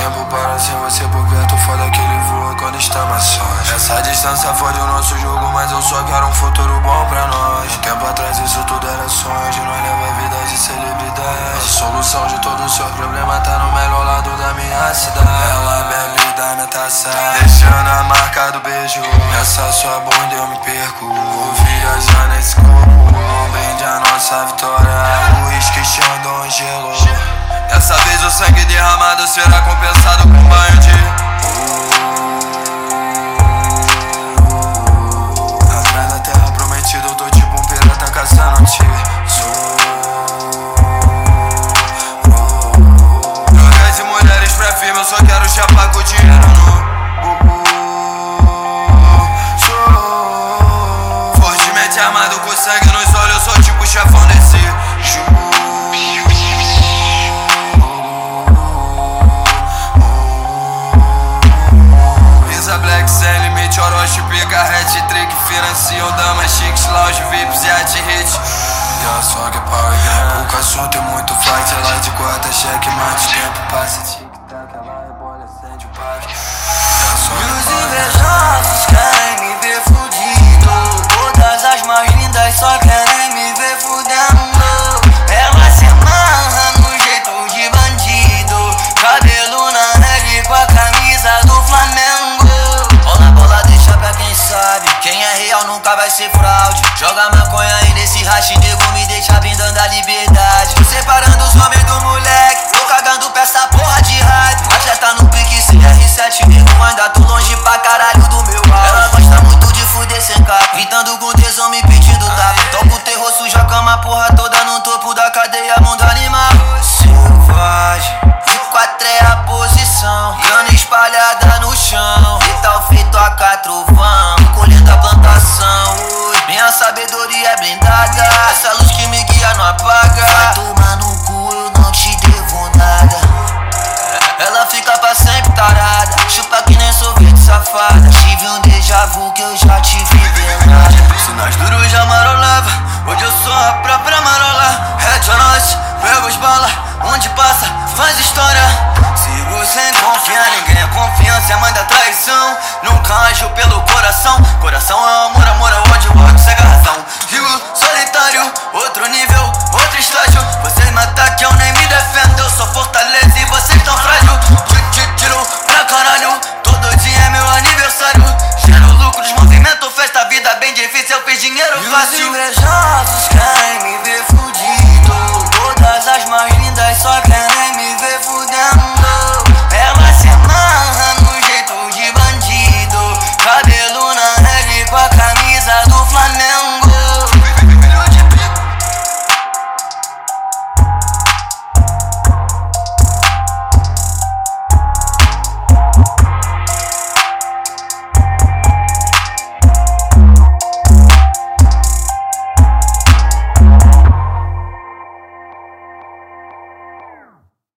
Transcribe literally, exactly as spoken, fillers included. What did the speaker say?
tempo para sem você por perto, foda que ele voa quando está mais sós. Essa distância fode o nosso jogo, mas eu só quero um futuro bom pra nós. Um tempo atrás isso tudo era sonho, hoje nós leva a vida de celebridade. A solução de todo o seu problema tá no melhor lado da minha cidade. Ela bebe da minha taça, deixando a marca do beijo. Essa sua bunda eu me perco, vou viajar nesse corpo. Um brinde a nossa vitória, o uísque Xandão gelo. Dessa vez o sangue derramado será compensado com banho de atrás da terra prometida, eu tô tipo um pirata caçando tesouro. Drogas e mulheres pra firme, eu só quero chapar com dinheiro no fortemente armado com sangue nos olhos, eu sou tipo chefão desse jogo. Black sem limite, Orochi, pica, hat-trick, financiam damas chiques, lounge, V I Ps e hit. E ela só que pau e grana. Pouco assunto e muito fight, ela de quarta, cheque, mate, tempo passa, tic-tac, ela rebola, acende o pai. E os invejosos querem me ver fudido, todas as mais lindas só querem me ver fudendo. Ela se amarra no jeito de bandido, cabelo na neve com a camisa do Flamengo. Quem é real nunca vai ser fraude. Joga maconha aí nesse racha, nego me deixa brindando a liberdade. Tô separando os homens do moleque, tô cagando pra essa porra de rádio. Atleta no pique C R sete, nego ainda tô longe pra caralho do meu alvo. Ela gosta muito de fuder sem capa, gritando com tesão me pedindo tapa. Toco o terror, suja a cama, porra toda no topo da cadeia, mundo animal. Selvagem, quatro é a posição, grana espalhada no chão. E tal feito a catrovão, colhendo a plantação. Minha sabedoria é blindada, essa luz que me guia não apaga. Vai tomar no cu, eu não te devo nada. Ela fica pra sempre tarada, chupa que nem sorvete safada. Tive um déjà vu que eu já tive velada. Sinais duros já marolava, hoje eu sou a própria marola. Red ou noite, pego os bala, onde passa, faz história. Sigo sem confiar, ninguém é confiança, é mãe da traição. Nunca ajo pelo coração, coração é amor, amor é ódio, ódio cega a razão. Rio solitário, outro nível, outro estágio. Vocês me atacam, eu nem me defendo, eu sou fortaleza e vocês tão frágil. Tiro pra caralho, todo dia é meu aniversário. Gero lucros, movimento, festa, vida bem difícil, eu fiz dinheiro fácil.